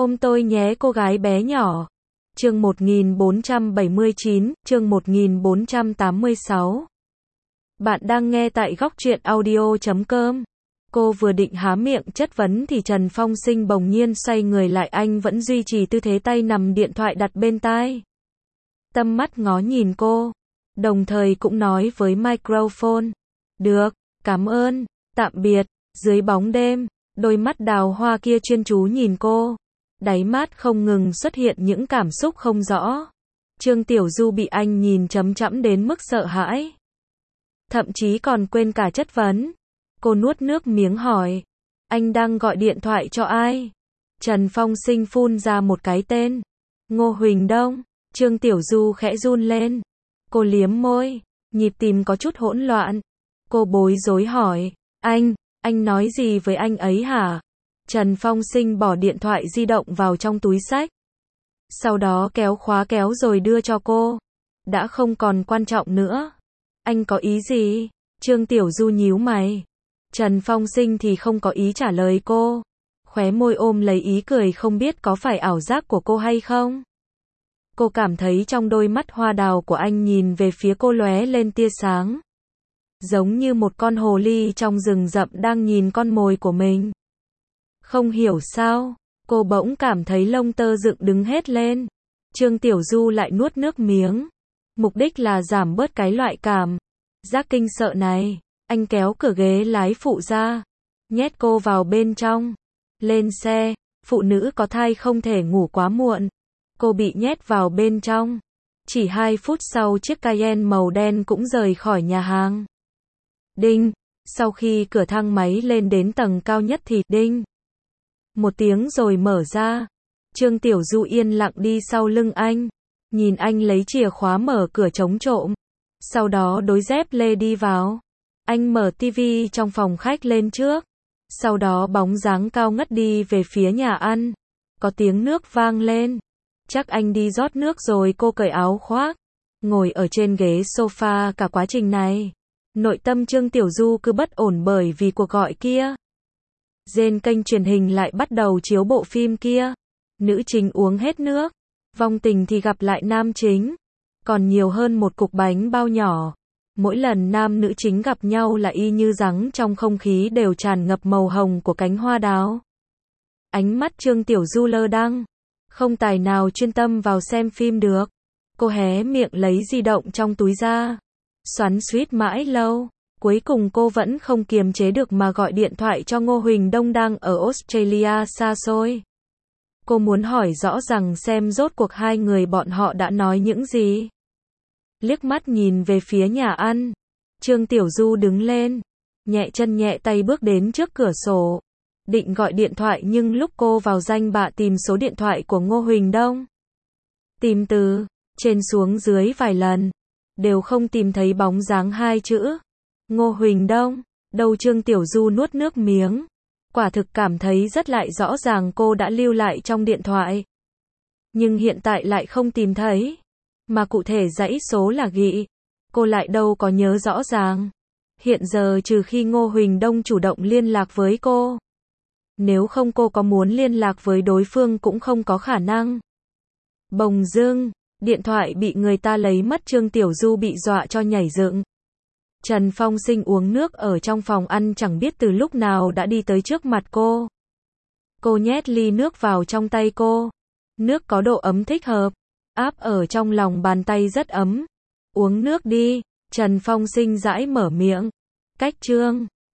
Ôm tôi nhé cô gái bé nhỏ. Chương 1479, chương 1486. Bạn đang nghe tại góc truyện audio.com. Cô vừa định há miệng chất vấn thì Trần Phong Sinh bỗng nhiên xoay người lại, anh vẫn duy trì tư thế tay nằm điện thoại đặt bên tai. Tâm mắt ngó nhìn cô, đồng thời cũng nói với microphone. Được, cảm ơn, tạm biệt. Dưới bóng đêm, đôi mắt đào hoa kia chuyên chú nhìn cô. Đáy mắt không ngừng xuất hiện những cảm xúc không rõ. Trương Tiểu Du bị anh nhìn chấm chẫm đến mức sợ hãi. Thậm chí còn quên cả chất vấn. Cô nuốt nước miếng hỏi. Anh đang gọi điện thoại cho ai? Trần Phong Sinh phun ra một cái tên. Ngô Huỳnh Đông. Trương Tiểu Du khẽ run lên. Cô liếm môi, nhịp tim có chút hỗn loạn. Cô bối rối hỏi. Anh nói gì với anh ấy hả? Trần Phong Sinh bỏ điện thoại di động vào trong túi xách. Sau đó kéo khóa kéo rồi đưa cho cô. Đã không còn quan trọng nữa. Anh có ý gì? Trương Tiểu Du nhíu mày. Trần Phong Sinh thì không có ý trả lời cô. Khóe môi ôm lấy ý cười, không biết có phải ảo giác của cô hay không. Cô cảm thấy trong đôi mắt hoa đào của anh nhìn về phía cô lóe lên tia sáng. Giống như một con hồ ly trong rừng rậm đang nhìn con mồi của mình. Không hiểu sao, cô bỗng cảm thấy lông tơ dựng đứng hết lên. Trương Tiểu Du lại nuốt nước miếng. Mục đích là giảm bớt cái loại cảm giác kinh sợ này. Anh kéo cửa ghế lái phụ ra, nhét cô vào bên trong. Lên xe, phụ nữ có thai không thể ngủ quá muộn. Cô bị nhét vào bên trong. Chỉ 2 phút sau chiếc Cayenne màu đen cũng rời khỏi nhà hàng. Đinh, sau khi cửa thang máy lên đến tầng cao nhất thì đinh. Một tiếng rồi mở ra. Trương Tiểu Du yên lặng đi sau lưng anh. Nhìn anh lấy chìa khóa mở cửa chống trộm. Sau đó đối dép lê đi vào. Anh mở tivi trong phòng khách lên trước. Sau đó bóng dáng cao ngất đi về phía nhà ăn. Có tiếng nước vang lên. Chắc anh đi rót nước rồi. Cô cởi áo khoác, ngồi ở trên ghế sofa cả quá trình này. Nội tâm Trương Tiểu Du cứ bất ổn bởi vì cuộc gọi kia. Trên kênh truyền hình lại bắt đầu chiếu bộ phim kia. Nữ chính uống hết nước, vong tình thì gặp lại nam chính. Còn nhiều hơn một cục bánh bao nhỏ. Mỗi lần nam nữ chính gặp nhau là y như rằng trong không khí đều tràn ngập màu hồng của cánh hoa đào. Ánh mắt Trương Tiểu Du lơ đãng, không tài nào chuyên tâm vào xem phim được. Cô hé miệng lấy di động trong túi ra. Xoắn xuýt mãi lâu, cuối cùng cô vẫn không kiềm chế được mà gọi điện thoại cho Ngô Huỳnh Đông đang ở Australia xa xôi. Cô muốn hỏi rõ rằng xem rốt cuộc hai người bọn họ đã nói những gì. Liếc mắt nhìn về phía nhà ăn, Trương Tiểu Du đứng lên, nhẹ chân nhẹ tay bước đến trước cửa sổ, định gọi điện thoại nhưng lúc cô vào danh bạ tìm số điện thoại của Ngô Huỳnh Đông. Tìm từ trên xuống dưới vài lần, đều không tìm thấy bóng dáng 2 chữ. Ngô Huỳnh Đông, đâu. Trương Tiểu Du nuốt nước miếng. Quả thực cảm thấy rất lại rõ ràng cô đã lưu lại trong điện thoại. Nhưng hiện tại lại không tìm thấy. Mà cụ thể dãy số là gị. Cô lại đâu có nhớ rõ ràng. Hiện giờ trừ khi Ngô Huỳnh Đông chủ động liên lạc với cô. Nếu không cô có muốn liên lạc với đối phương cũng không có khả năng. Bỗng dưng, điện thoại bị người ta lấy mất. Trương Tiểu Du bị dọa cho nhảy dựng. Trần Phong Sinh uống nước ở trong phòng ăn chẳng biết từ lúc nào đã đi tới trước mặt cô. Cô nhét ly nước vào trong tay cô. Nước có độ ấm thích hợp, áp ở trong lòng bàn tay rất ấm. Uống nước đi. Trần Phong Sinh dãi mở miệng. Cách Trương